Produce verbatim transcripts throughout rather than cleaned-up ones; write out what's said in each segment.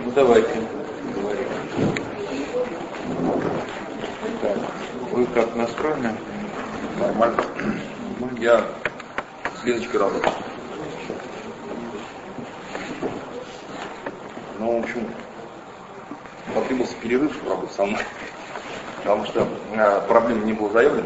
Ну давайте, говорим. Так, вы как настроены? Нормально. Я с Леночкой работаю. Ну, в общем, потребовался перерыв, правда, со мной. Потому что э, проблем не было заявлено.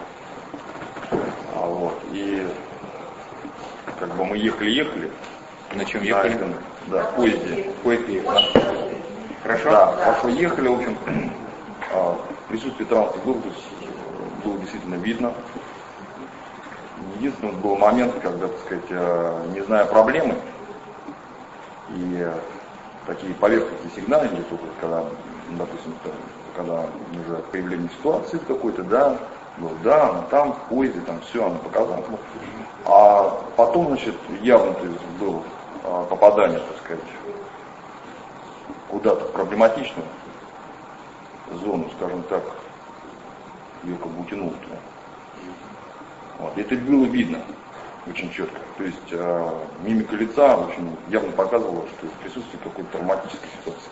А, вот, и как бы мы ехали-ехали. На чем ехали? На, да, в поезде. В поезде, да. Хорошо? Да, хорошо ехали, в общем, э, присутствие транспорта было, то есть, было действительно видно. Единственный был момент, когда, так сказать, э, не зная проблемы, и э, такие поверхностные сигналы, когда, допустим, когда уже появление ситуации какой-то, да, ну, да, она там, в поезде, там все, она показала. А потом, значит, явно то есть, было а, попадание, так сказать, куда-то в проблематичную зону, скажем так, ее как бы утянуло туда. Вот. Это было видно очень четко. То есть э, мимика лица очень явно показывала, что присутствует какой-то травматической ситуации.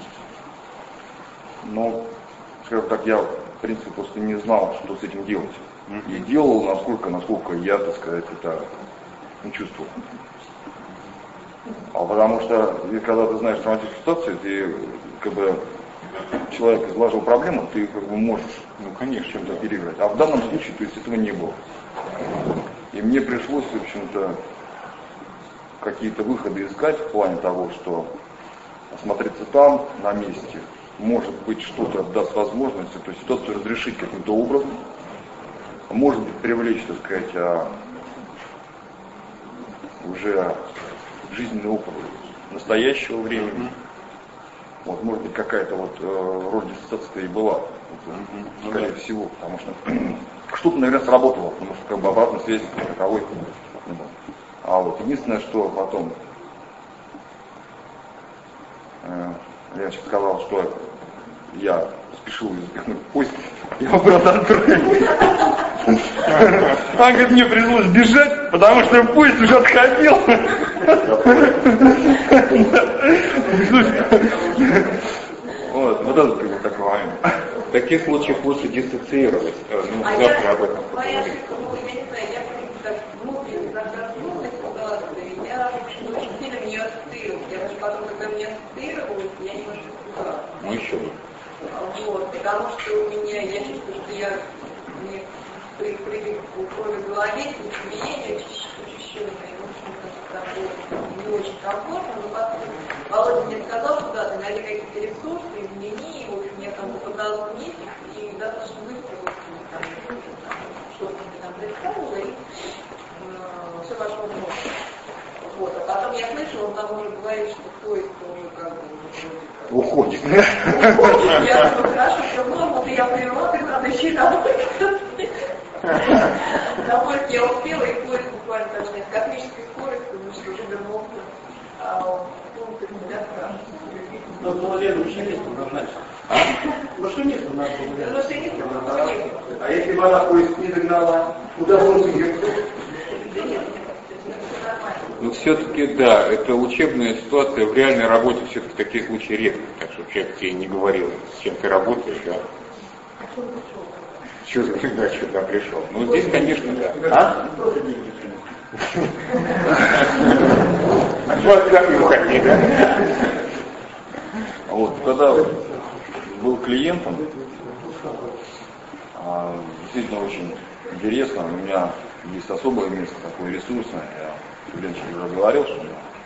Но, скажем так, я, в принципе, просто не знал, что с этим делать. И делал, насколько, насколько я, так сказать, это не чувствовал. А потому что, когда ты знаешь травматическую ситуацию, ты, как бы, человек изложил проблему, ты, как бы, можешь, ну, конечно, чем-то переиграть. А в данном случае, то есть, этого не было. И мне пришлось, в общем-то, какие-то выходы искать в плане того, что осмотреться там, на месте, может быть, что-то даст возможность эту ситуацию разрешить каким-то образом, может быть, привлечь, так сказать, а, уже жизненный опыт настоящего времени. Вот, может быть, какая-то вот э, роль диссоциации и была, вот, mm-hmm. скорее mm-hmm. всего, потому что что-то, наверное, сработало, потому что как бы обратной связи таковой не было. А вот единственное, что потом э, Леночка сказала, что я спешил запихнуть в поезд, я брат отправил. А говорит, мне пришлось бежать, потому что поезд уже отходил. Вот, вот это был такой момент. В таких случаях лучше диссоциировать. Ну, а завтра я, об этом моя поговорим. ошибка, ну, я не знаю, я так внутренне проснулась ситуации, я очень сильно в нее ассоциировалась. Я даже потом, когда мне ассоциировалась, я немножко испугалась. Ну еще бы. Вот, потому что у меня, я чувствую, что я мне прыгаю в крови в голове, сердцебиение учащенное, в общем-то, там было не очень комфортно, но потом Володя мне сказал, что да, ты найди какие-то ресурсы, измени, в общем, я там попыталась вместе, и достаточно быстро, в общем, там, что-то мне там представила, и э, все пошло в ногу. Вот, а потом я слышала, он там уже говорит, что поезд уже как бы уходит. Уходит, я думаю, хорошо, все в норму, я поняла, ты надо еще и домой. Домой я успела, и поезд буквально даже с космической скоростью, потому что уже вернулся в пункт себя. Но было лето, вообще место назначено. А? Машинисту надо было. Машинисту надо было. А если бы она поезд не догнала, куда он уехал? Но все-таки, да, это учебная ситуация, в реальной работе все-таки такие случаи редко, так что человек тебе не говорил, с чем ты работаешь, да. Что за да, сюда пришел? Ну здесь, конечно, да. А? Вот как и уходи, да? Вот, когда был клиентом, действительно очень интересно, у меня есть особое место, такое ресурсное. Я Леночке уже говорил, что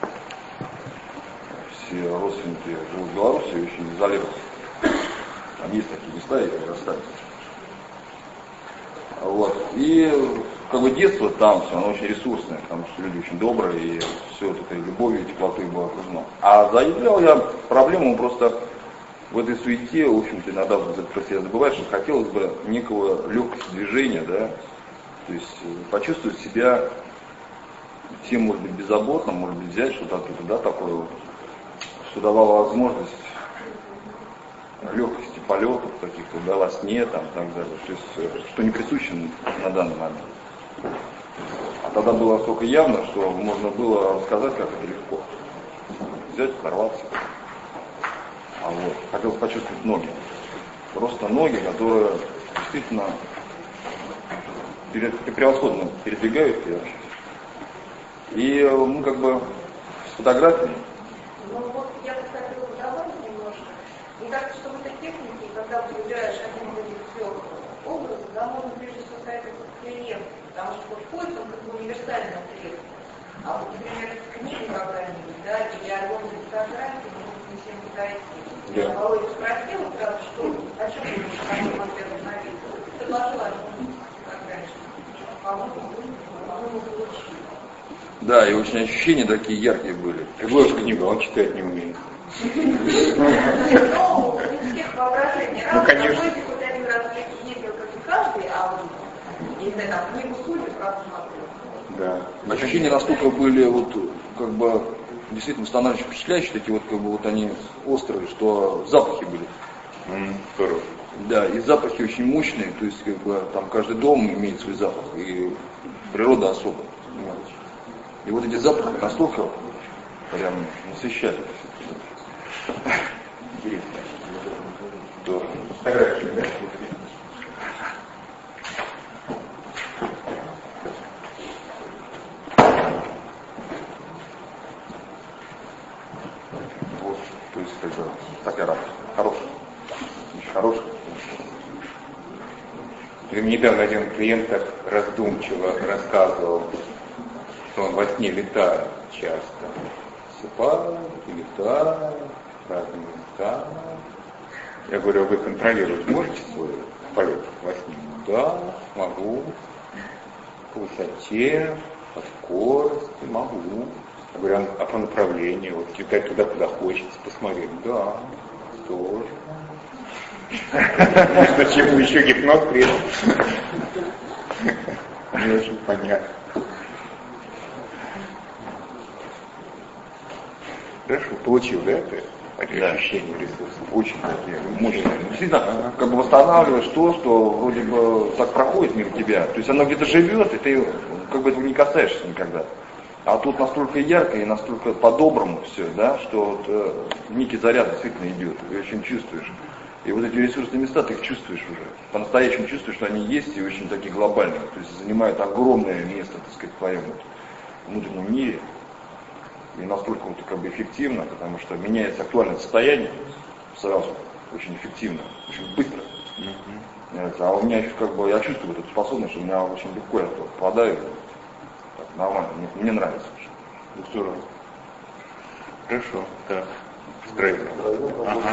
все родственники живут в Беларуси, очень изолированы. Там есть такие места, и расстались. Вот. И как бы детство там все, оно очень ресурсное, потому что люди очень добрые, и все вот этой любовью, теплотой было окружено. А заявлял я проблему просто в этой суете, в общем-то, иногда про себя забываешь, что хотелось бы некого легкости движения, да, то есть почувствовать себя всем, может быть, беззаботно, может быть, взять что-то оттуда, да, такое вот, что давало возможность легкости полетов каких-то, да, во сне, там, так далее, то есть, что не присуще на данный момент. А тогда было настолько явно, что можно было рассказать, как это легко. Взять, оторваться. хотелось почувствовать ноги. Просто ноги, которые действительно перед, превосходно передвигают тебя. И мы как бы с фотографией. Ну вот я бы хотела добавить немножко. Мне кажется, что в этой технике, когда ты выбираешь один из этих трех образов, да, можно прежде всего советоваться с клиентом, потому что вот поиск, он как бы универсальный средство. А вот, например, книги какая-нибудь, да, или альбом для фотографий, может не всем подойти. Я Володю спросила, правда, что, о чем ты хотел ответить на видео. Предложила альбом фотографий. По-моему, по-моему, получилось. Да, и очень ощущения такие яркие были. Какую книгу, он читать не умеет. Ну, у всех воображение Ну, конечно. хоть один раз ездил, как и каждый, а вот, не знаю, там, книгу судеб просматривал. Да. Ощущения настолько были вот как бы действительно восстанавливающие, впечатляющие, такие вот как бы вот они острые, что запахи были. Mm, здорово. Да, и запахи очень мощные, то есть как бы там каждый дом имеет свой запах, и природа особая. И вот эти запахи настолько прям насыщали. Интересно. Здорово. Фотографии, да? Вот, то есть как бы так я рад. Хороший. Очень хороший. Мне недавно один клиент так раздумчиво рассказывал, что он во сне летает часто. Засыпает, летает, в разные места. Я говорю, а вы контролировать можете свой полет во сне? Да, могу. По высоте, по скорости, могу. Я говорю, а по направлению, вот летать туда, куда хочется, посмотреть? Да, тоже. Зачем еще гипноз при этом? Не очень понятно. Хорошо, получил, да, это? Да. Ощущение ресурсов. Очень такие мощные. Действительно, как бы восстанавливаешь то, что вроде бы так проходит мимо тебя. То есть оно где-то живет, и ты как бы этого не касаешься никогда. А тут настолько ярко и настолько по-доброму все, да, что вот, э, некий заряд действительно идет, ты очень чувствуешь. И вот эти ресурсные места, ты их чувствуешь уже. По-настоящему чувствуешь, что они есть и очень такие глобальные. То есть занимают огромное место, так сказать, в твоем вот внутреннем мире. И настолько вот как бы эффективно, потому что меняется актуальное состояние сразу, очень эффективно, очень быстро. Mm-hmm. А у меня как бы, я чувствую вот эту способность, что у меня очень легко я попадаю. Так, нормально, мне, мне нравится. Ну, здорово. Хорошо, так, строительно. Ага.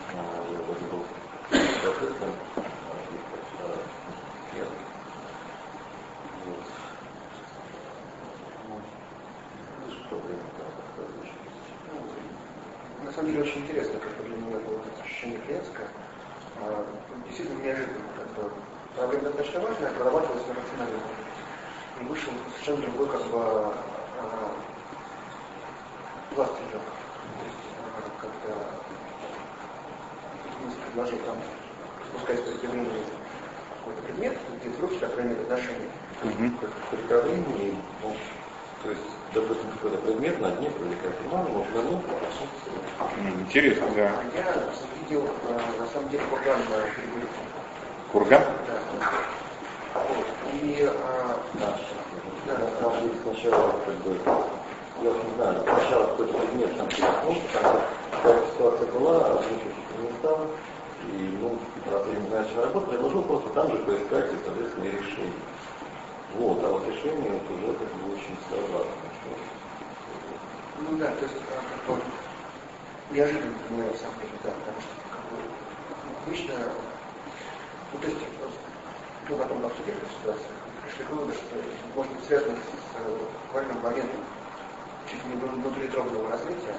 На самом деле очень интересно, как для меня было это ощущение клиентское. Действительно неожиданно. Как бы, проблема достаточно важная, прорабатывалась на рациональном уровне. И вышел совершенно другой как бы пласт идет. То есть как-то предложил там спускаясь по времени какой-то предмет, где в руки, по крайней мере, отношения. Как при управлении, ну, то есть, допустим, какой-то предмет на дне привлекает внимание, можно вернуть, а Интересно, да. Я видел, на самом деле, курган на берегу. Курган? Да. Вот. И, а, да, да, там будет сначала, как бы, я не знаю, сначала какой-то предмет там переткнулся, там какая ситуация была, озвучивать не стал, и, ну, раз я не знаю, что работать, предложил просто там же поискать и, соответственно, и решение. Вот, а вот решение вот уже как бы очень сложно. Ну да, то есть как бы неожиданно для меня сам да, потому что как бы обычно, ну то есть ну потом обсудили эту ситуацию, пришли к выводу, что может быть связано с важным моментом чуть не внутритробного развития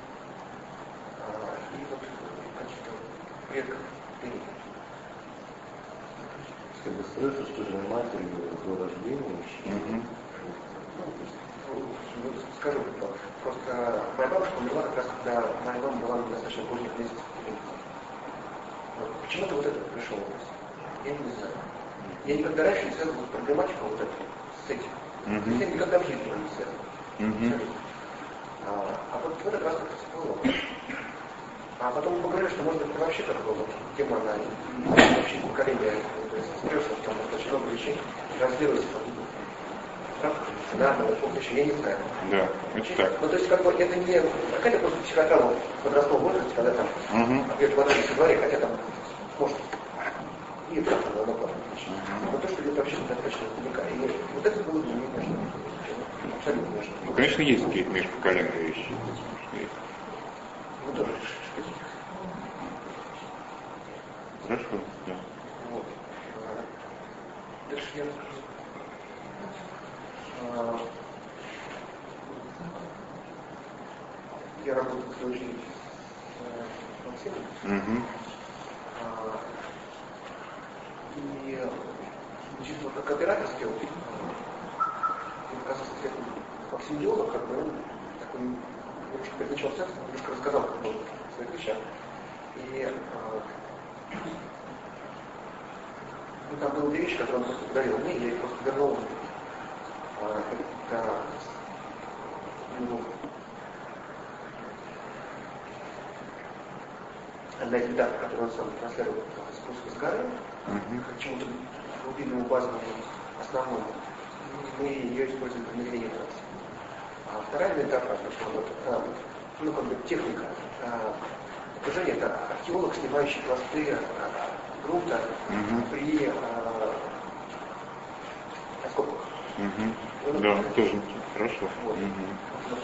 а, и вот каких-то предков впереди. Как бы слышу, что же матери до рождения. Угу. Ну, скажу, просто моя бабушка умерла как раз, когда моя мама была достаточно поздних месяцев. Почему-то вот это пришел образ. Я не знаю. Я никогда раньше не связывал с проблематикой вот этой, с этим. Mm-hmm. Я никогда в жизни не связывал. Mm-hmm. А, а вот в этот раз как-то всплыло. А потом мы поговорили, что может быть это вообще как бы вот, тема на вообще поколение, то есть стрессов, там очень много вещей транслируется там, да, но вот еще я не знаю. Да, это так. Ну то есть как бы это не какая-то просто психотравма в подростковом возрасте, когда там где-то понравились во дворе, хотя там может и это там надо платить. Но то, что где-то вообще достаточно далека. И вот это было бы не важно. Абсолютно важно. Ну, конечно, есть какие-то межпоколенные вещи. Ну тоже. Хорошо, да. Вот. Дальше я расскажу. А, я работаю в случае с Максимом. Угу. А, и чисто вот как операторский опыт. И оказывается, что Максим Диолог, как бы он такой немножко переначал секс, немножко рассказал как бы, о своих вещах. И а, ну, там было две вещи, которые он просто подарил мне, я их просто вернул. А, это ну, одна из метафор, которую он сам транслировал, спуск с горы, uh-huh. к чему-то глубинному, базовому, основному. Мы ее используем в намерении транса. А вторая метафора, что вот, а, ну, как бы техника. А, окружение — это археолог, снимающий пласты а, грунта uh-huh. при а, раскопках. Uh-huh. Ну, да, да, тоже хорошо. Вот. Uh-huh.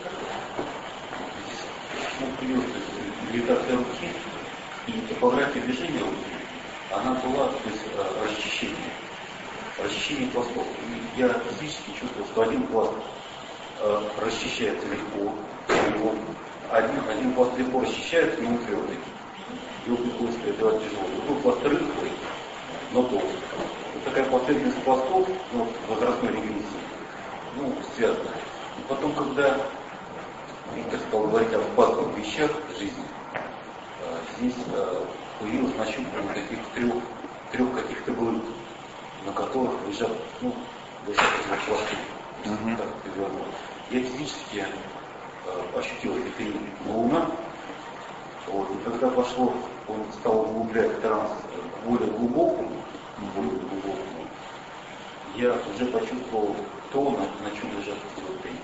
Ну, медитация руки и топография движения руки, она была, то есть, расчищение. Расчищение пластов. И я физически чувствовал, что один пласт э, расчищается легко, его один, один пласт легко расчищается, но он твердый. Его приходится преодолевать тяжело. Другой пласт рыхлый, но толстый. Вот такая последовательность пластов, ну, возрастной регрессии, ну, связана. И потом, когда Виктор стал говорить о базовых вещах жизни, здесь появилось нащупывание каких-то трех, трех каких-то блюд, на которых лежат, ну, лежат эти пласты. Uh-huh. Так, я физически э, ощутил эффект луна, вот, и когда пошло, он стал углублять транс более глубокому, более глубокому, я уже почувствовал то, на, на чем лежат эти три.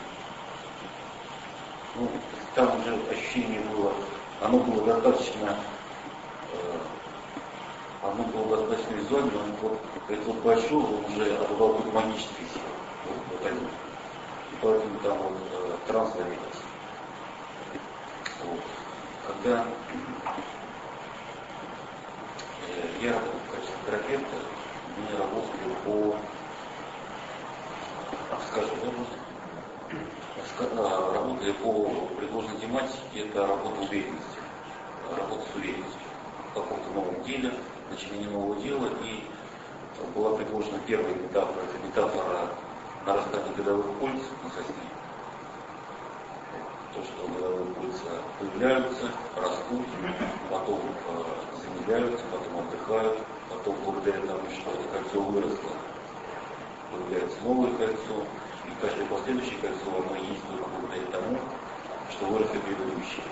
Ну, там уже ощущение было, оно было достаточно, э, оно было достаточно визуально, вот этот вот большой, он уже обладал какой-то магической силой, вот, вот один. И поэтому там вот э, транс заметился. Вот. Когда э, я работал в качестве терапевта, мы работали по, скажем, да, работали по предложенной тематике, это работа уверенности, работа с уверенностью в каком-то новом деле, начинение нового дела, и была предложена первая метафора, это метафора нарастания годовых пульс на сосне. То, что годовые пульсы появляются, растут, потом э, замедляются, потом отдыхают, потом благодаря тому, что это кольцо выросло, появляется новое кольцо, и каждое последующее кольцо, оно есть только благодаря тому, что выросли предыдущие.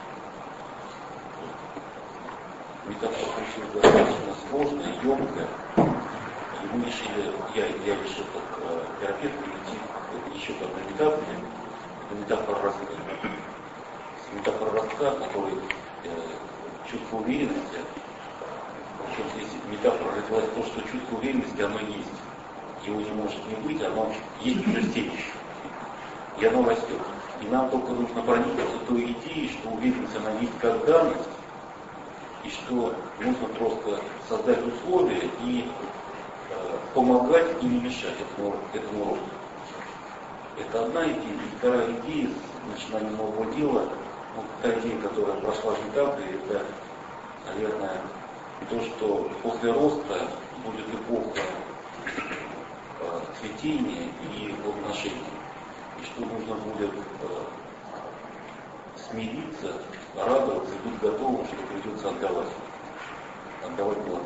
Метафора получилась достаточно сложная, емкая, и мы решили, я, я решил как э, терапевт перейти еще к одной метафоре, это метафора ростка. Метафора ростка, который э, чувство уверенности, причем здесь метафора родилась то, что чувство уверенности, оно есть. Его не может не быть, оно есть уже здесь. И оно растет. И нам только нужно проникнуться той идеей, что уверенность, она есть как данность, и что нужно просто создать условия и э, помогать и не мешать этому, этому росту. Это одна идея. И вторая идея с начинанием нового дела, вот та идея, которая прошла в метафоре, это, наверное, то, что после роста будет эпоха э, цветения и плодоношения. И что нужно будет э, смириться, радоваться и быть готовым, что придется отдавать. Отдавать плоды.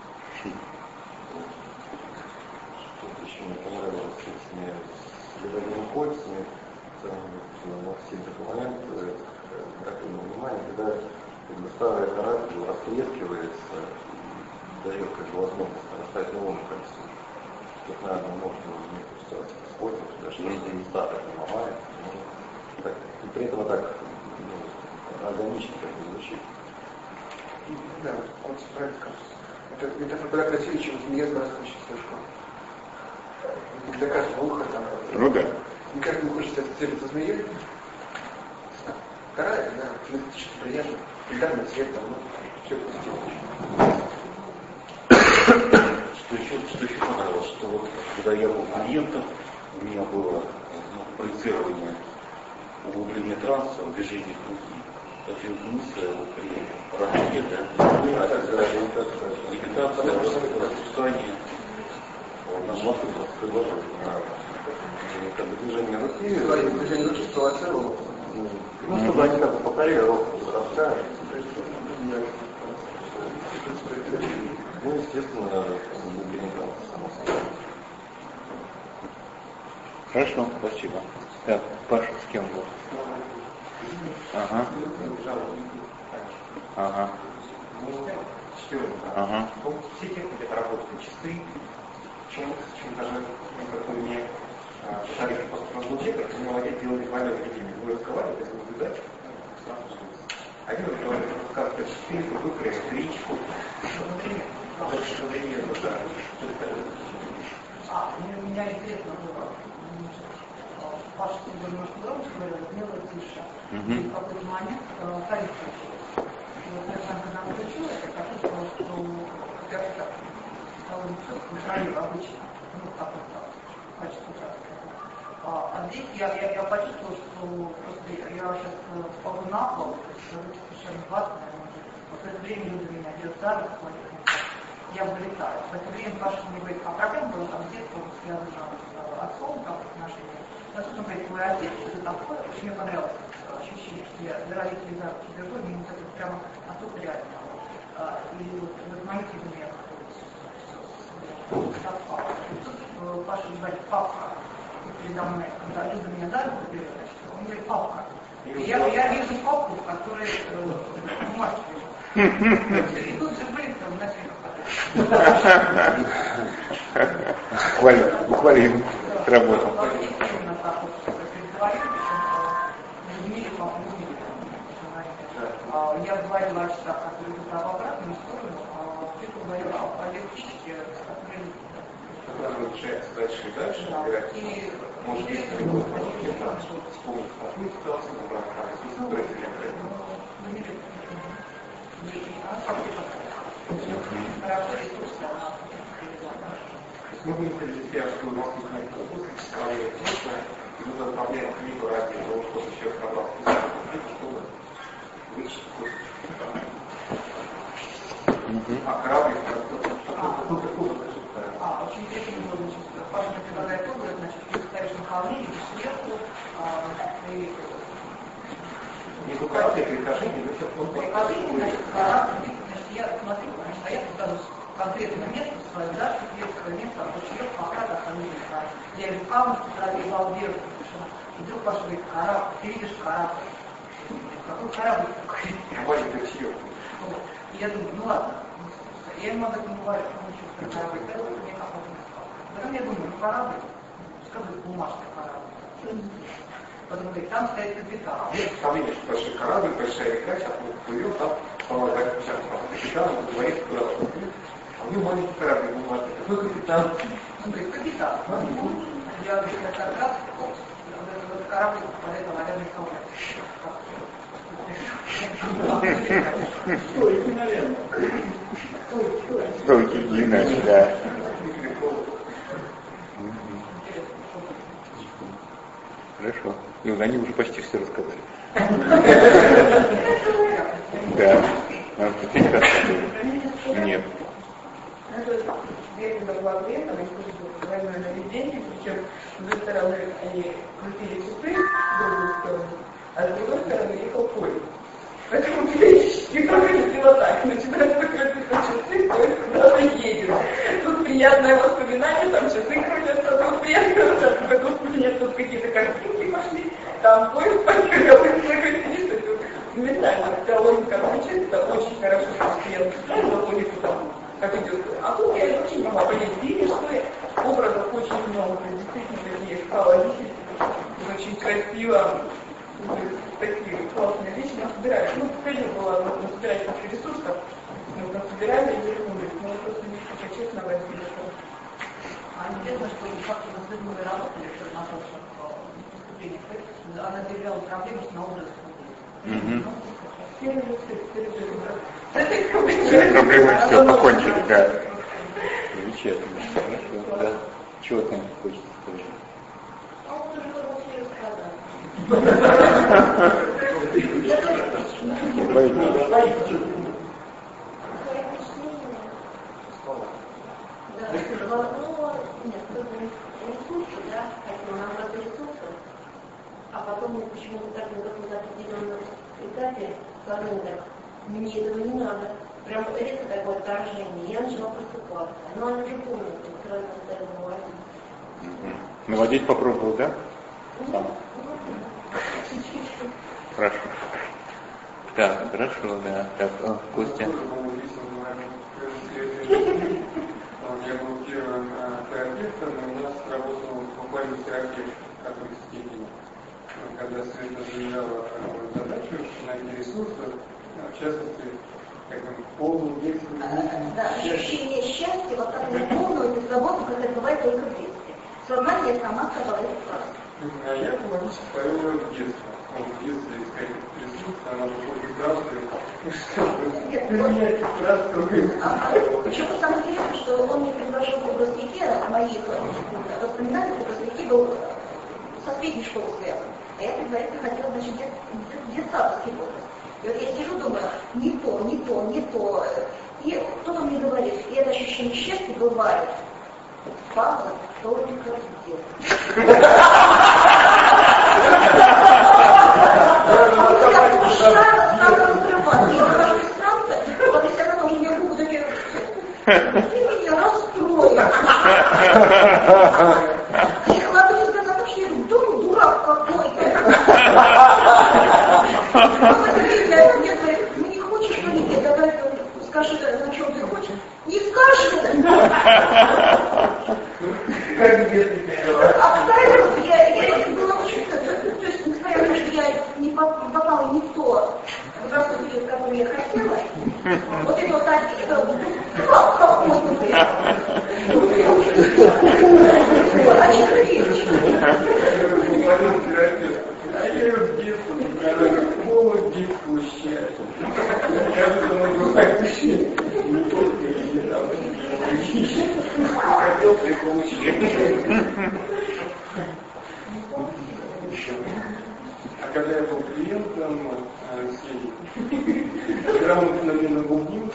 Что-то еще мне понравилось с этими следовыми кольцами. Максим такой момент обратил на внимание, когда как бы старая корабль растрескивается, дает как бы возможность расставить новому количеству. Тут, наверное, можно не пустить использовать, даже если не старая, не ломает, так, и при этом так ну, органично как бы звучит. Да, вот правильно кажется. Это метафора куда красивее, чем змея здравствующая слишком. Для каждого уха там. Ну да. Не каждому хочется целиться змеей. Кора, да, физически приятно. Элитарный цвет, там, ну, все позитивно. Что еще, что еще понравилось, что вот когда я был клиентом, у меня было ну, проецирование углубления транса, движение руки. Один мысль при работе, да, медитация, распускание. Вот нам может быть предложить как бы движение руки, Движение руки спровоцировало. ну, чтобы они как бы повторили рост броска. Ну, естественно, углубление транса, само собой. Хорошо, спасибо. Так, Паша, с кем был? Ага. Ага. Ага. Все техники это работают чисты, чем, чем даже как у меня шарик просто на луче, как у него один делали двойное видение, вы разговариваете, если вы задачу, один говорит, рассказывает чисты, другой говорит электричку. Что для нее нужно? А, у меня интересно было. Паша тебе немножко громче говорил, мне было тише. И в какой-то момент тариф включил. И вот я сам, когда включила, я почувствовала, что я так стала контролирую обычно. Ну, так вот так. Качество участка. А здесь я, я, я почувствовала, что просто я, я сейчас впаду на пол, то есть это совершенно важно. Вот в это время люди меня берут за руку, я вылетаю. В это время Паша мне говорит, а проблема была там с детством связана с отцом, там, отношения. Насколько он говорит, твой отец, это такое, очень мне понравилось ощущение, что я для родителей за руки держу, мне это прямо настолько реально. И вот в этот момент у меня совпало. И тут Паша говорит, папа, передо мной, когда Люда меня за руку берет, он говорит, папа. И я, я вижу папу, который мать лежит. И тут же близко на Буквально, буквально сработал. Я говорила о часах, которые идут в обратную сторону, а ты говорила о электричке, Когда лучше дальше и дальше, и может быть, вспомнить такую ситуацию, которая мы выяснили для себя, что у нас есть некоторые исправления прошлое, и нужно проблема книгу ради того, чтобы еще разобраться, чтобы вычислить кусочек. А корабль, тут такое. А, очень интересно было, значит, Паша мне предлагает образ, значит, ты ставишь на холме, идешь сверху, и... Не руками, а прикажение, но все просто... Прикажение, значит, корабль, значит, я смотрю, значит, а я тут конкретное место свое, да, светское место, а вот человек пока так не знаю. Я иду камни, пробивал вверх, и вдруг Паша говорит, корабль, ты видишь корабль. Какой корабль такой? Маленькая съемка. И я думаю, ну ладно, я ему об этом говорю, потому что про корабль, да, мне как-то не сказал. Потом я думаю, ну корабль, скажи, бумажный корабль. Потом говорит, там стоит капитан. Нет сомнений, что большой корабль, большая река, сейчас мы плывем, там, по-моему, сейчас капитан, он говорит, куда он плывет. А у него маленький корабль, бумажный. Какой капитан? Он говорит, капитан. Я говорю, это как раз вот корабль попадает на военный корабль. Стойки, наверное. Стойки, иначе, да. Хорошо. И вот они уже почти все рассказали. Да. Надо теперь рассказывать. Нет. Я когда была клиентом, они слышали двойное наведение, причем с одной стороны они крутили часы в другую сторону, а с другой стороны ехал поезд. Поэтому периодически говорили вот так, начинают выкрутить часы, поезд куда-то едет. Тут приятное воспоминание, там часы крутятся, тут приятное, тут нет, тут какие-то картинки пошли, там поезд поехал, и все крутились, ментально вся логика звучит. очень хорошо, что клиент заходит туда, как идет. А тут я очень могла понять, видишь, что я образов очень много, действительно такие скалолики, очень красиво, такие классные вещи нас собирают. Ну, конечно, было нужно собирать после ресурсов, мы нас собирали и вернулись, но просто не очень честно возили. А интересно, что факты с людьми работали, что на том, что выступление, она заявляла проблему с наоборот. Все проблемы все покончили, да. Замечательно. Хорошо, да. Чего там хочется сказать? А он уже было все рассказать. Да, ну, нет, ресурсы, да, хотел нам просто ресурсы, а потом почему-то так на каком-то определенном этапе сказали, так, мне этого не надо. Прям резко такое отторжение, я начала просыпаться. Но они уже помнят, что сразу стали наводить. Наводить попробовал, да? Сам. Хорошо. Так, хорошо, да. Так, о, Костя. Я был первым терапевтом, и у нас работал буквально терапевт какой-то степени. Когда Света заявляла задачу на ресурсы, в частности, как бы полную детскую жизнь. Да, ощущение счастья, вот так полную и свободу, как это бывает только в детстве. Сознание я сама сказала эту фразу. А я логически повел ее в детство. Он в детстве искать ресурсы, она была прекрасная. Почему самое интересное, что он мне предложил в образовике, моих воспоминаний в образовике был со средней школы связан. А я предварительно хотела, значит, детсадовский возраст. И вот я сижу, думаю, не то, не то, не то. И кто-то мне говорит, и это ощущение счастья бывает. Пауза только в детстве. Надо разрывать. Я выхожу из транса, потому что она уже не губы такие. Ты меня расстроил. Я кладу себя на то, что я думаю, дурак какой-то. Мне говорит, ну не хочешь что-нибудь, давай скажи, на чем ты хочешь. Не скажи. А второе, я была очень, то есть, несмотря на то, что я не попала не в то возрастной период, который я хотела, вот это вот это дурак какой-то. А что речь? А я ее в детстве показала, полную детскую счастье. Я бы думаю, так ощущение. Не только я там хотел при получении. А когда я был клиентом Сети, грамотно мне набубнил,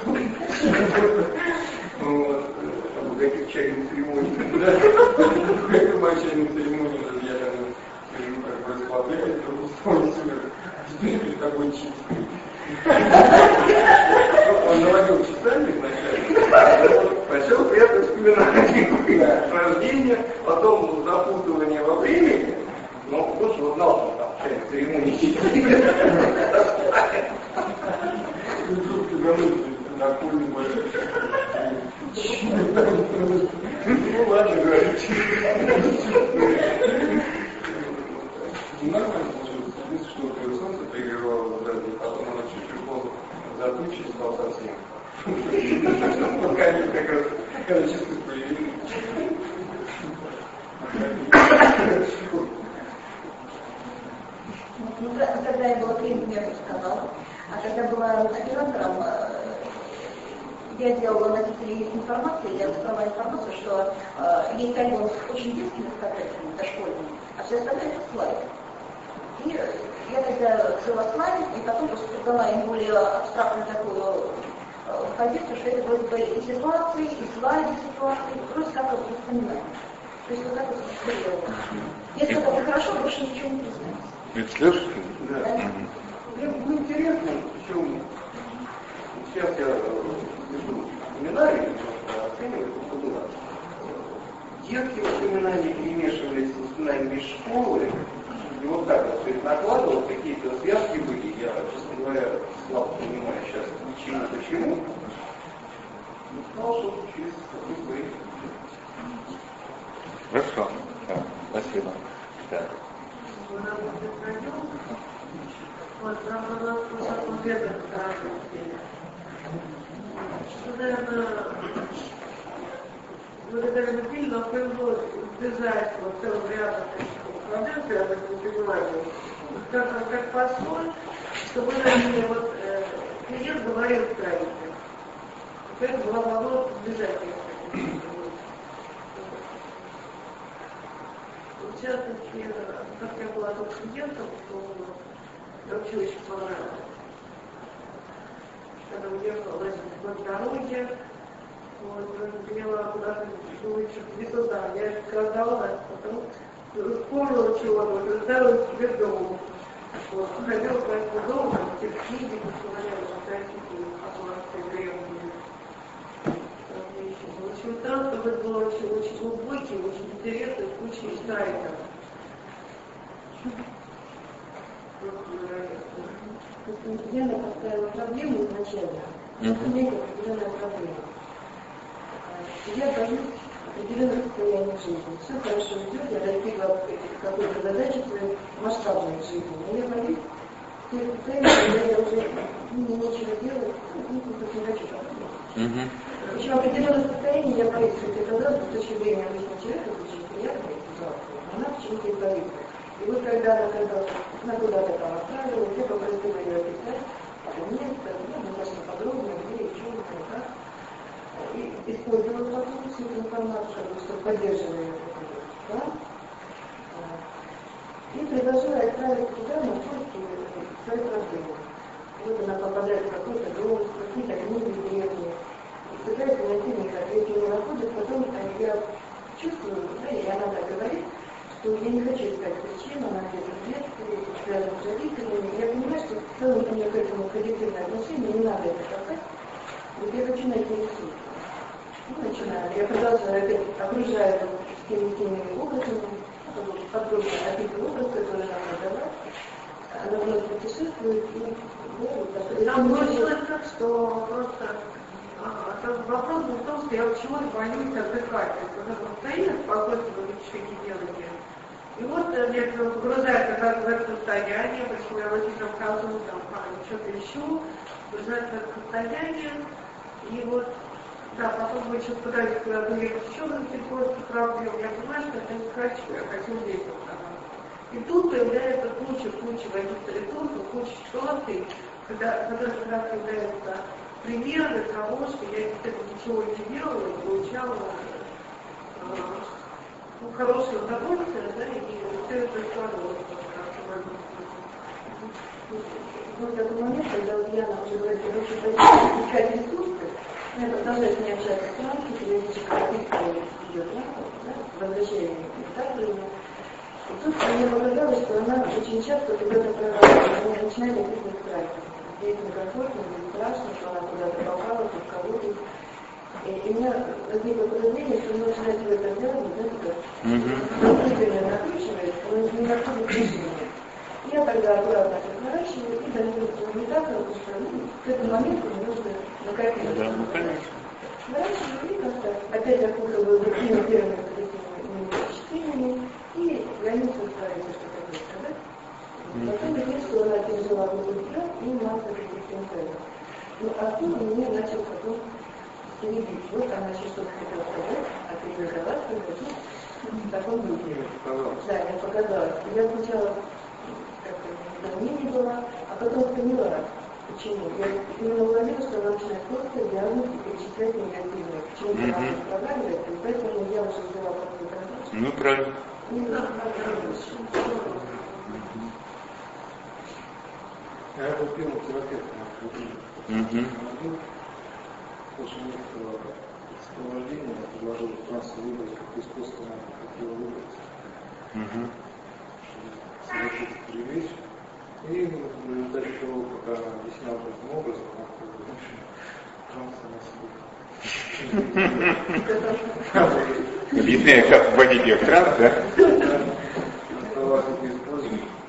вот, об каких чайных церемониях, да, в какой чайной церемонии я скажу, как бы расслабляюсь, вдруг устроил себе, перед тобой чистый. Он наводил часами вначале, сначала приятно вспоминать рождение, потом запутывание во времени, но лучше вот знал, что там чайных церемоний чистый. Вдруг ты говоришь, на кульный большой. Ну ладно, говорит. Нормально получилось. Единственное, что вот солнце пригревало вот это, и потом оно чуть-чуть поздно затучить стал совсем. Пока они как раз, когда чисто появились. Ну, когда я была клиентом, я бы сказала. А когда была оператором, я делала носителей информации, я рассказала информацию, что э, есть альбом с очень детскими показателями, дошкольными, а все остальное это слайд. И я тогда взяла слайд, и потом просто создала им более абстрактную такую э, позицию, что это вроде бы и ситуации, и слайды ситуации, просто как вот воспоминания. То есть вот так вот сделала. Если это хорошо, больше ничего не признается. Ведь слышишь? Да. Ну, интересно, причем сейчас я веду семинарии, оцениваю, что было. Детские воспоминания перемешивались с воспоминаниями из школы, не вот так вот все это накладывал, какие-то связки были, я, честно говоря, слабо понимаю сейчас, почему, почему. Ну, сказал, что через какой-то время. Хорошо. Да, спасибо. Да. Вот, нам надо высоко бегать, что, наверное, благодаря любви нам повезло избежать вот целого ряда проблем, связанных с непониманием. Как, как посол, чтобы, наверное, вот э, клиент говорил правильно. Это была возможность избежать их. В частности, как я была тут клиентом, то мне вообще очень понравилось. Когда уехала в дороге, вот, поняла, куда-то лучше не туда. Я продалась, потом вспомнила чего-то, здоровье себе дома. Вот, ходила по этому дому, те книги, посмотрела, красивые, отласты, древние. В общем, транспорт был очень, очень глубокий, очень интересный, куча историков. Елена поставила проблему изначально. Это некая определенная проблема. Я боюсь определенных состояний жизни. Все хорошо идет, я достигла какой-то задачи своей масштабной жизни. Но я боюсь тех состояний, когда я уже мне нечего делать, ну, не хочу работать. Причем определенное состояние я боюсь, что это казалось, с точки зрения обычного человека, это очень приятная ситуация. Она почему-то и боится. И вот когда она казалась, она куда-то там отправилась, я попросила ее описать это место, ну, достаточно подробно, где и что, и как. И использовала потом всю эту информацию, чтобы поддерживать ее план. И предложила отправить туда на поиски своей проблемы. Вот она попадает в какой-то дом, в какие-то книги древние. Пытается найти них ответы, не находит, потом я чувствую, да, и она так говорит, что я не хочу искать причину, она где-то в детстве, связана с родителями. Я понимаю, что в целом у нее к этому позитивное отношение, не надо это касать. Вот я хочу найти ресурс. Ну, начинаю. Я продолжаю опять окружаю теми теми образами, подробно описываю образ, который нам надавать. Она вновь путешествует и вот так. Там получилось так, что просто вопрос был в том, что я почему-то боюсь отдыхать. То есть вот это состояние спокойствия, вы ничего не делаете. И вот я погружаюсь как раз в это состояние, почему я очень там хожу, там, что-то ищу, погружаюсь в это состояние, и вот, да, потом вы еще пытаетесь куда-то ехать еще на телефонских проблем, я понимаю, что это не хочу, я хочу здесь оставаться. И тут появляется куча-куча каких-то ресурсов, куча ситуаций, когда, которые как раз являются примеры того, что я ничего не делала, и получала э, ну, хорошее удовольствие, да, и все это складывалось. Вот такой момент, когда вот Яна уже говорит, я хочу пойти искать ресурсы, я продолжаю с ней общаться с рамки, периодически подписка идет, да, возвращение к диктатору. И тут мне показалось, что она очень часто куда-то прорывается, она начинает описывать страхи. Ей некомфортно, ей страшно, что она куда-то попала, тут кого-то. И, и у меня возникло подозрение, что она начинает в это делать, да, как действительно накручивается, но не находит решения. Я тогда аккуратно это наращиваю и даю медитацию, потому что ну, к этому моменту мне нужно накопить. Да, ну конечно. Наращиваю и как-то опять окутываю другими первыми впечатлениями и границу ставится, что такое сказать. Потом видно, что она пережила много дел и масса каких-то интеллектов. Ну, оттуда мне начал потом перебить. Вот она еще что-то хотела сказать, а передавать, и в таком духе. Да, мне показалось. Я сначала как-то не была, а потом поняла, почему. Я именно уловила, что она начинает просто диагноз и перечислять негативно. Почему-то она распространяется, и поэтому я уже взяла просто контроль. Ну, правильно. Не надо Я был первым терапевтом. Угу. После некоторого сопровождения я предложил трансу выбрать как искусственно, как его выбрать. Угу. Совершить эту вещь. И в результате того, пока она объясняла таким образом, она транс на себя. Объясняю, как вводить ее в транс, да? Оставалось это использовать.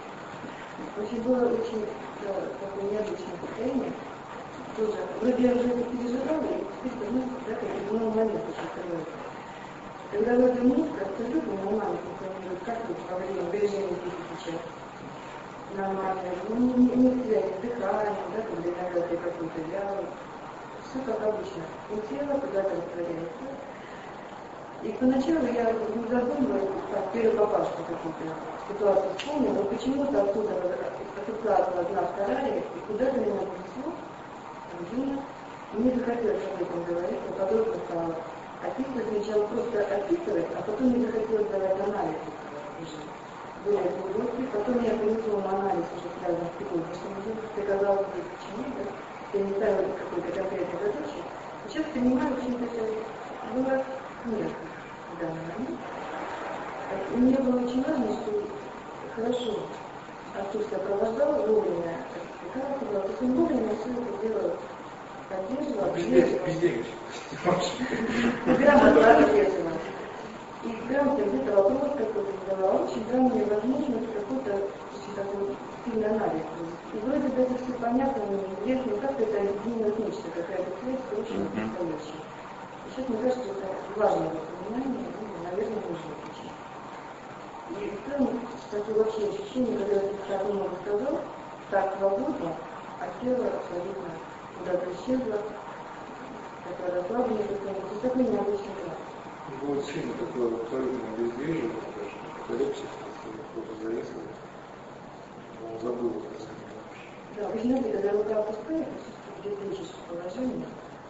очень э, такое необычное состояние. Тоже, вроде я уже это переживала, и теперь, понимаете, да, как бы новый момент уже открывается. Когда вроде мозг абсолютно нормально функционирует, как вот во время движения сейчас. Нормально, ну, не, не теряет дыхание, да, когда иногда ты какой-то вялый. Все как обычно. И тело куда-то растворяется. И поначалу я не задумывалась, как первый попавший какую-то ситуацию вспомнила, но почему-то оттуда ассоциация одна, вторая, и куда-то меня понесло, Юна, мне захотелось об этом говорить, но подробно стало описывать, сначала просто описывать, а потом мне захотелось давать анализ уже. Более глубокий, потом я понесла на анализ уже связан с сегодняшним днем, что казалось бы, почему, да, я не ставила какой-то конкретной задачи. Сейчас понимаю, в общем-то, это было нет в данный момент. И мне было очень важно, что хорошо Артур сопровождал вовремя, как это было, то есть он вовремя все это дело поддерживал, Бездельничать. грамотно ответственно. И грамотно где-то вопрос какой-то задавал, очень дал мне возможность какой-то очень такой сильный анализ. И вроде бы это все понятно, но интересно, как это объединилось нечто, какая-то связь, очень настоящая. И сейчас мне кажется, это важное воспоминание, и, наверное, нужно учить. И в целом, такое вообще ощущение, когда я так много сказал, так свободно, а тело абсолютно куда-то исчезло, такое расслабление, какое-то, такое необычный класс. Будет сильно такое абсолютно бездвижие, коллепсия, просто зависла. Он забыл это самое. Да, вы знаете, когда рука опускает, где-то ищешь положение.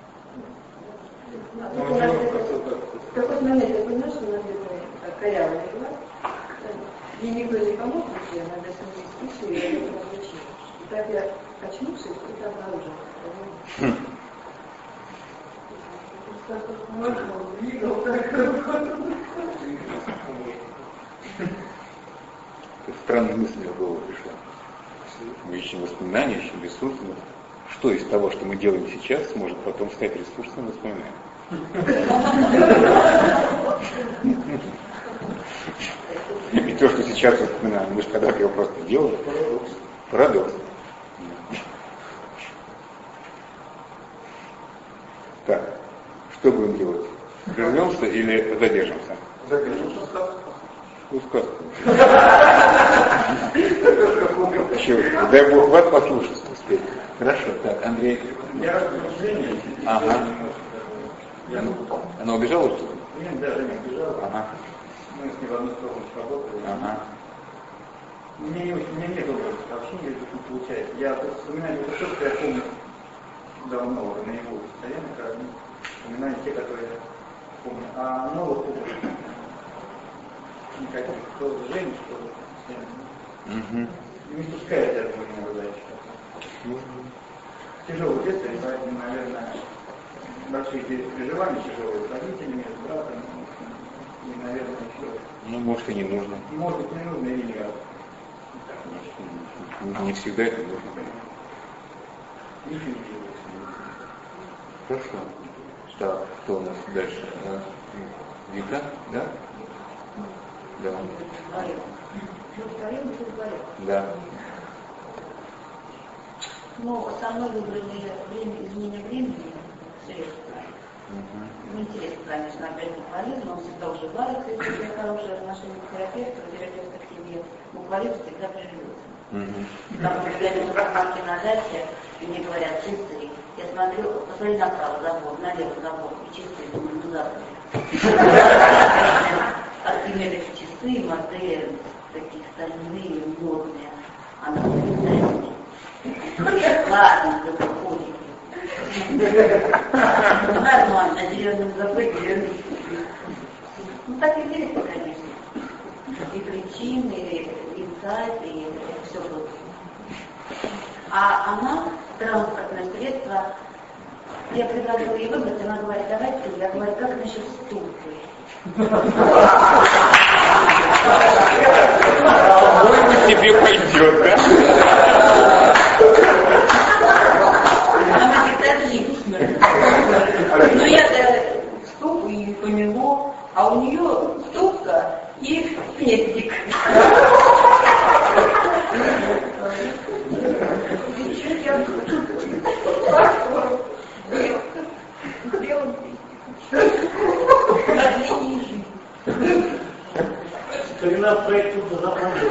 В какой-то момент я поняла, что она где-то коряво легла. Мне никто не помог, я надо с ней спустить, и я это разлучила. И так я, очнувшись, это обнаружила. Странная мысль мне в голову пришла. Мы ищем воспоминания, ищем ресурсы. Что из того, что мы делаем сейчас, сможет потом стать ресурсным воспоминанием? И то, что сейчас воспоминаем, мы же когда-то его просто делаем. Парадокс. Так, что будем делать? Вернемся или задержимся? Задержимся. Ну, сказку. Еще, дай Бог вас послушать успеть. Хорошо, так, Андрей. Я размышление. Ага. Она убежала что-то? Нет, даже не убежала. Ага. Мы с ней в одну сторону работали. Ага. Мне не очень, у меня нет доброго общения, это не получается. Я просто вспоминаю это то, что я помню давно, уже на его состоянии, когда вспоминаю те, которые я помню. А новых опытов никаких. Что Женя, что Угу. не спускает этого меня задачи. Тяжелое детство, и поэтому, наверное, большие переживания тяжелые с родителями, с братом, и, наверное, еще. Ну, может, и не нужно. Может быть, не нужно или нет. Не всегда это нужно. Ничего не делать. Хорошо. Так, кто у нас дальше? Вика, да? Да. Да. Но со мной выбрали время, изменение времени средства. Угу. Интересно, конечно, опять буквализм, он всегда уживается, если у хорошее отношение к терапевту, терапевт к себе, буквализм всегда приживется. Угу. Потому что когда я иду в нажатие, и мне говорят, чистый, я смотрю, посмотри направо, забор, налево, забор, и чистый, думаю, ну завтра. От примеров часы, модели, такие стальные, модные, она представляет. Ладно, это ходит. Нормально, деревянным забыть. Ну так интересно, конечно. И причины, и инсайт, и все было. А она, транспортное средство, я предложила ей выбрать, она говорит, давайте, я говорю, как насчет ступы? По-моему, тебе пойдет, да? Она говорит, отлично. Но я даже ступу и не помело, а у нее ступка и пестик. тогда проект тут запомнил.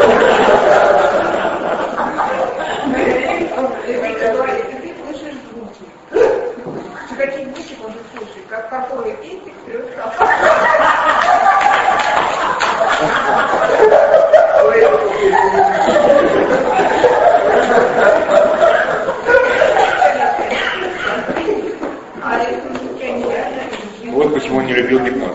Вика говорит, ты слышишь звуки. Какие звуки можно слушать? Как какой песик вперед. Вот почему он не любил гипноз.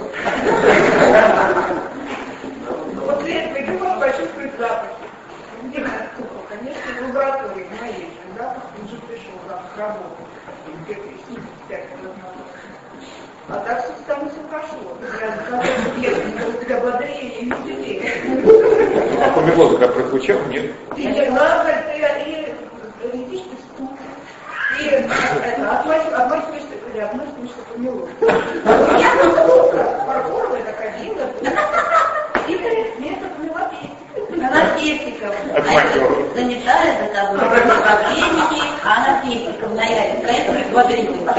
Вот если гипноз почувствует запахи. Конечно, в лаборатории моей запах, он же пришел, запах работы. Где-то семьдесят пять лет назад. А так все там все прошло. Я заказываю тебя бодрее и веселее. А помело когда прозвучал, нет? Ты не главное, ты летишь ты стук. И относишься к помелу. Я просто фарфоровая такая длинная. И вместо помела пестиков. Она пестиков. Занятая за тобой. Пленники, а она пестиков наяет. Поэтому и бодрительно.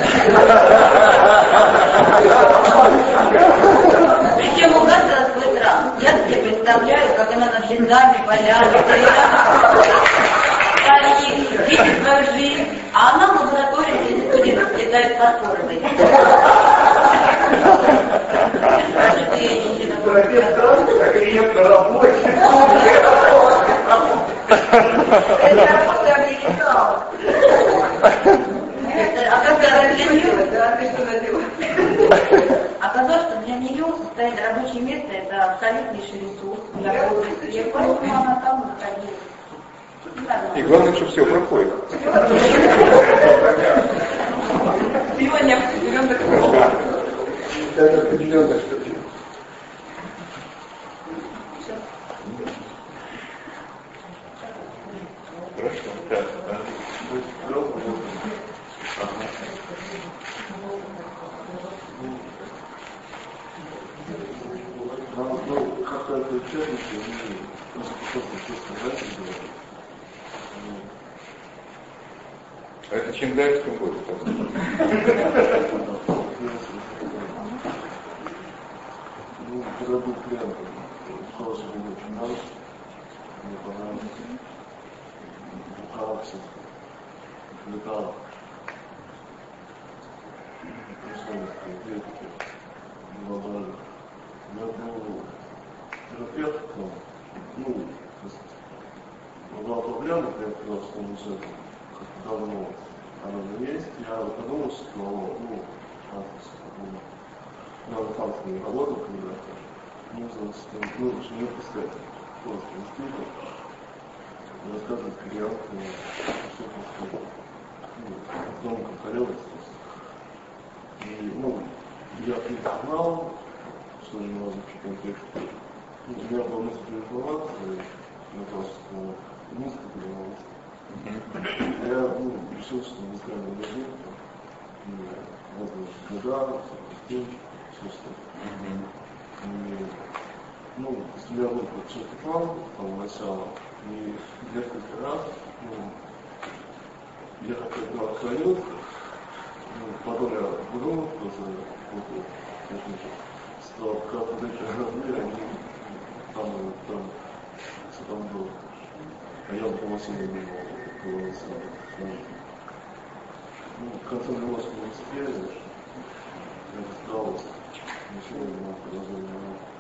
Причем угадала свой транс. Я себе представляю, как она на всегдами полями, стоит, видит свою жизнь, а она в лаборатории сидит, студентов летает фарфоровой. Клиент на работе. Это работа американцев. А когда для нее, оказалось, что для нее состоит рабочее место, это абсолютнейший ресурс. Поэтому она там находилась. И главное, что все проходит. Сегодня определенных Это определенных людей. Хорошо, так. Ну, какая-то учебница, просто честно, дальше было. А это чем дальше, тем больше. Ну, когда был клиент, хороший был очень нравится, мне понравилось. Бухался, летал. Пришлось конкретики, глобально. Я был терапевтом, ну, была проблема, я сказал, что он уже как-то давно она у меня есть. Я подумал, что, ну, я на танце не работал когда-то, нужно, ну, лучше не пускать просто институт, рассказывать клиентам, что просто, ну, в дома контролировать, и, ну, я в принципе знал, что немножечко контекст. У меня была мысль информации, на то, что музыка появилась. Я, ну, решил, что музыкальная музыка, можно гитару, стенчик, все что. И, ну, у меня был четкий план с самого начала, и несколько раз, ну, я как-то отклонился, ну, потом я подумал, просто, что как вот эти размеры, они там, там, что там было. А я по машине думал, было все. Ну, в конце немножко не успели, я осталось, ничего не мог продолжать.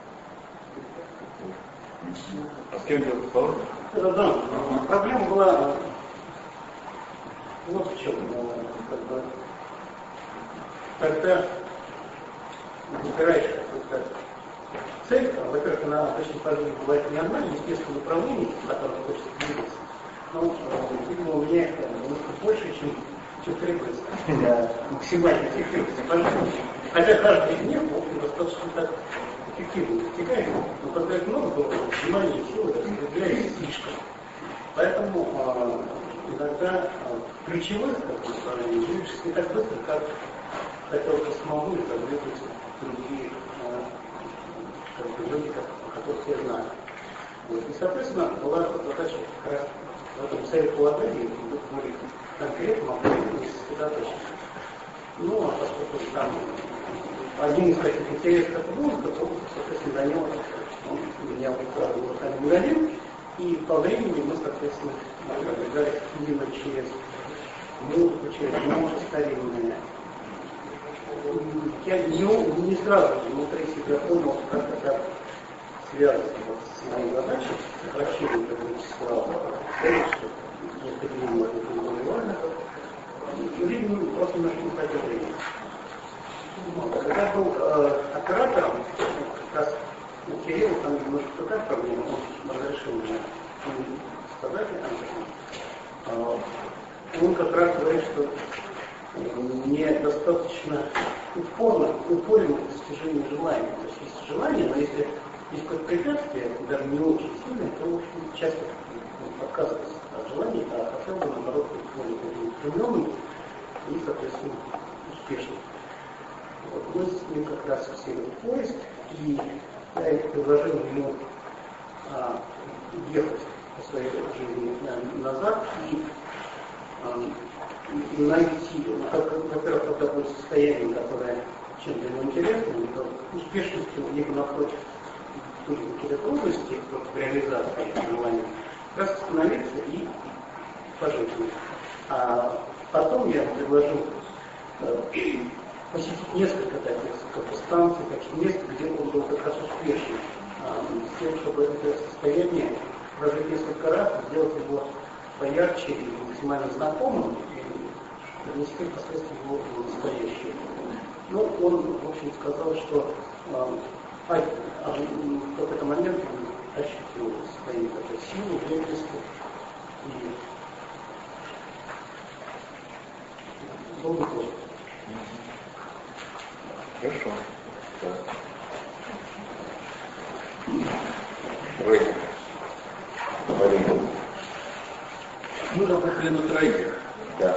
А с кем ты разговаривал? Да, да. Проблема была вот в чем. Когда, когда выбираешь какую-то цель, там, во-первых, она точно так же бывает не одна, естественно, направление, в котором хочется двигаться. Ну, видимо, у меня немножко больше, чем, чем требуется для максимальной эффективности. Хотя каждый из них, в общем, достаточно так эффективно достигает, но когда их много, то внимание и силы выделяется слишком. Поэтому э, иногда э, ключевых, как бы, направлений движешься не так быстро, как хотел бы самому или как двигаются другие э, как бы, люди, которых я знаю. Вот. И, соответственно, была задача как раз в этом целеполагании быть более конкретным, определенным и сосредоточенным. Ну, а поскольку там один из таких интересов это музыка, то, соответственно, до него Он меня выкладывал в локальный магазин, и по времени мы, соответственно, продвигались именно через музыку, через ножи старинные. Я не, не сразу внутри себя понял, как это связано вот с моей задачей, сокращение количества сцен, что необходимо это было важно. И времени просто немножко не хватило времени. Когда я был э, оператором, как раз у Кирилла там немножко другая проблема, он разрешил мне сказать, э, он как раз говорит, что недостаточно упорно, упорно в достижении желания. То есть есть желание, но если есть какое-то препятствие, даже не очень сильное, то в общем, часто отказывается от желания, а хотел бы, наоборот, быть более устремленным и, соответственно, успешным. Вот. Мы с ним как раз сели в поезд, и я предложил ему а, ехать по своей жизни назад и, а, и найти, во-первых, такое состояние, которое чем-то ему интересно, то успешностью либо напротив какие-то трудности в реализации желания, как раз остановиться и пожить. А потом я предложил э, посетить несколько таких как бы, станций, таких мест, где он был как раз успешен, а, с тем, чтобы это состояние прожить несколько раз, сделать его поярче и максимально знакомым, и принести впоследствии его настоящее. Ну, он, в общем, сказал, что а, а, а, в какой-то момент он ощутил свои такие силы, уверенности и был готов. Хорошо. Вроде. Вроде. Мы работали на троих. Да.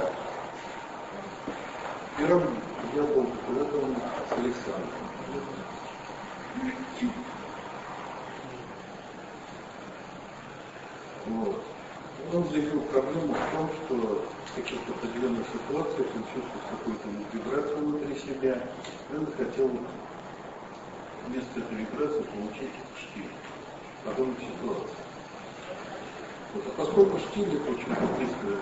Первым я был готовым с Александром. Вот. Он заявил проблему в том, что в каких-то определенных ситуациях он чувствует какую-то вибрацию внутри себя, и он хотел вместо этой вибрации получить штиль в подобных ситуациях. Вот. А поскольку штиль это очень близко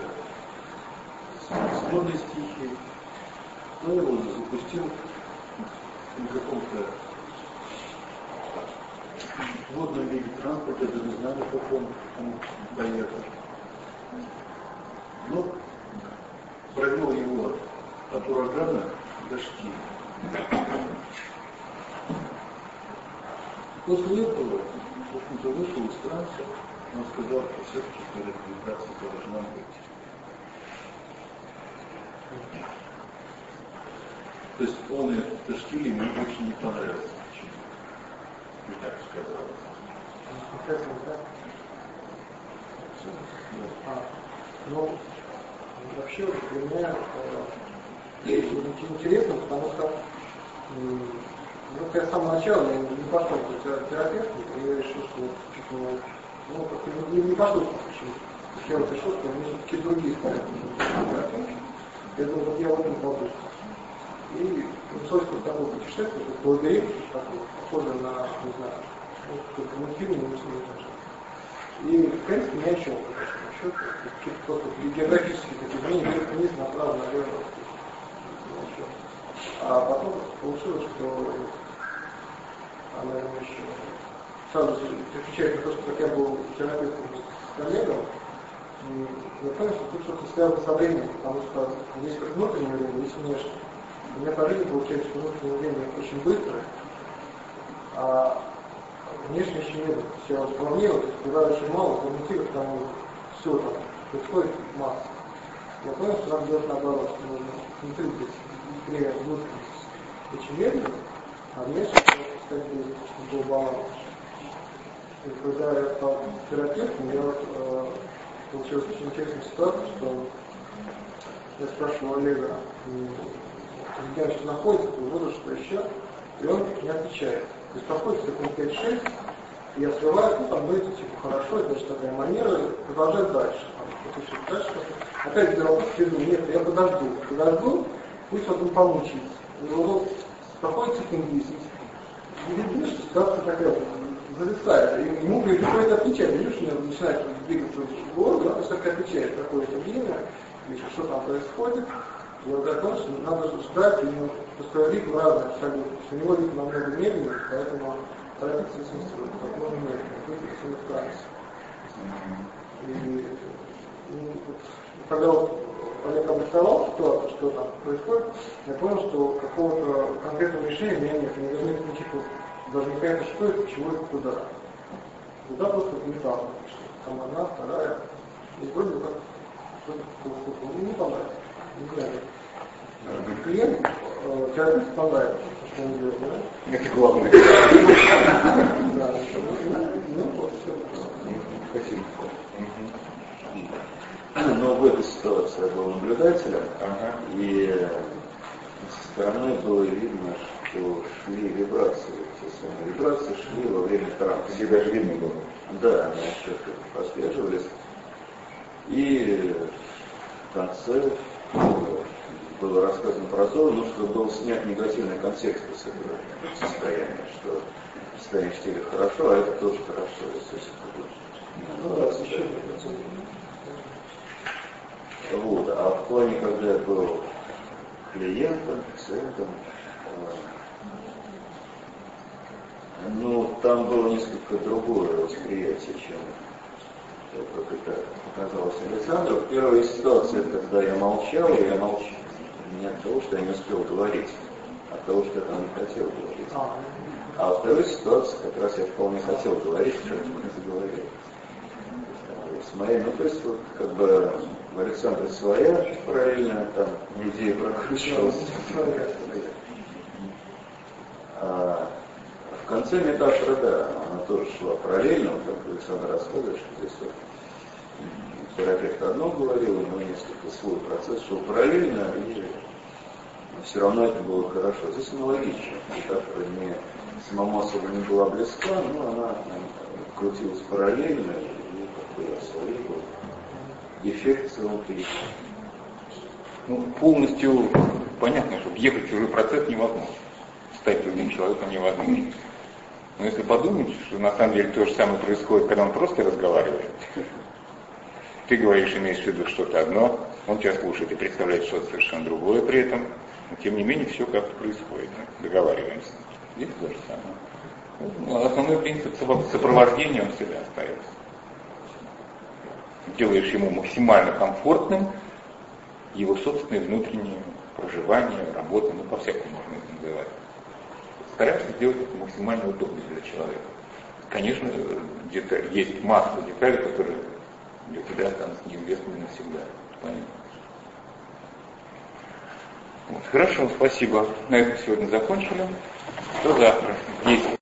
с сложной стихией, он его запустил на каком-то водном виде транспорта, даже не знали, как он, он доехал. Но провел его от урагана до штиля. После этого, в общем-то, вышел из транса, он сказал, что все-таки эта вибрация должна быть. То есть он этот штиль ему очень не понравился. И так сказал. А, ну, вообще для меня э, очень интересно, потому что ну, я с самого начала я не пошел к терапевту, и я решил, что ну, ну, не, не пошел почему. Я вот решил, что мне какие-то другие терапевты. Я думаю, вот я вот не получится. И свойство такого путешествия, как лабиринт, такой, похоже на, не знаю, какой-то мультфильм, не знаю. И, в принципе, ни о чем, по большому счету, какие-то просто географические такие изменения, вверх вниз, направо, налево, ни о чем. А потом получилось, что она еще сразу же, отвечает на то, что как я был терапевтом с коллегом, я понял, что тут что-то связано со временем, потому что есть как внутреннее время, есть внешнее. У меня по жизни получается, что внутреннее время очень быстрое, а внешне еще нет. Я вот сравнил, бывает очень мало, когнитивов там все там происходит масса. Я понял, что надо делать наоборот, что нужно внутри быть быстрее, внутренне очень медленно, а внешне, кстати, был баланс. И когда я стал терапевтом, я вот э, получилась очень интересная ситуация, что я спрашивал Олега, где что находится, возраст, что еще, и он не отвечает. То есть проходит секунд пять-шесть, и я срываю, ну там будет типа хорошо, это же такая манера, продолжать дальше. Там, дальше опять сделал, нет, я подожду, подожду, пусть вот он помучается. И вот проходит секунд десять, и видно, что ситуация такая представить. Ему приходится отвечать. Видишь, у него начинает двигаться голову, да, то есть только отвечает, какое-то время, что там происходит. И вот о том, что надо ждать, ему справедливо разное абсолютно. У него ритм намного медленнее, поэтому торопиться с ним как можно медленнее. Тут все старается. И, и вот, когда вот Олег обрисовал ситуацию, что там происходит, я понял, что какого-то конкретного решения у меня нет. Не должны быть никаких, даже не понятно, что это, чего это, куда. Куда просто внезапно. Там одна, вторая. И вроде как что-то не понравилось. Не знаю. Клиент, э, терапевт понравится, что он делает, да? Это главное. Да, ну вот, все. Спасибо. Но в этой ситуации я был наблюдателем, ага. и со стороны было видно, что шли вибрации. Те самые вибрации шли во время транса. Где даже видно было. Да, они отчетливо прослеживались. И в конце было рассказано про то, ну, что был снят негативный контекст с этого состояния, что состояние в теле хорошо, а это тоже хорошо, если это Ну да, еще вот. А в плане, когда я был клиентом, пациентом, ну, там было несколько другое восприятие, чем то, как это показалось Александру. Первая ситуация, когда я молчал, и я молчал не от того, что я не успел говорить, а от того, что я там не хотел говорить. А во второй ситуации как раз я вполне хотел говорить, что я не заговорил. С моей, ну, то есть, вот, как бы, в Александре своя параллельно там идея прокручивалась. А в конце метафора, да, она тоже шла параллельно, вот, как Александр рассказывает, что здесь вот терапевт одно говорил, у него несколько свой процесс шел параллельно, и все равно это было хорошо. Здесь аналогично. Метафора не самому особо не была близка, но она там крутилась параллельно, и как-то я словил эффект внутри. Ну, полностью понятно, что въехать в чужой процесс невозможно. Стать другим человеком невозможно. Но если подумать, что на самом деле то же самое происходит, когда он просто разговаривает, ты говоришь, имеешь в виду что-то одно, он тебя слушает и представляет что-то совершенно другое при этом, но тем не менее все как-то происходит, договариваемся. Здесь то же самое. Ну, основной принцип сопровождения он всегда остается. Делаешь ему максимально комфортным его собственное внутреннее проживание, работа, ну по-всякому можно это называть. Стараешься сделать это максимально удобно для человека. Конечно, где-то есть масса деталей, которые для тебя останутся неизвестными навсегда. Понятно? Вот. Хорошо, спасибо. На этом сегодня закончили. До завтра. Есть.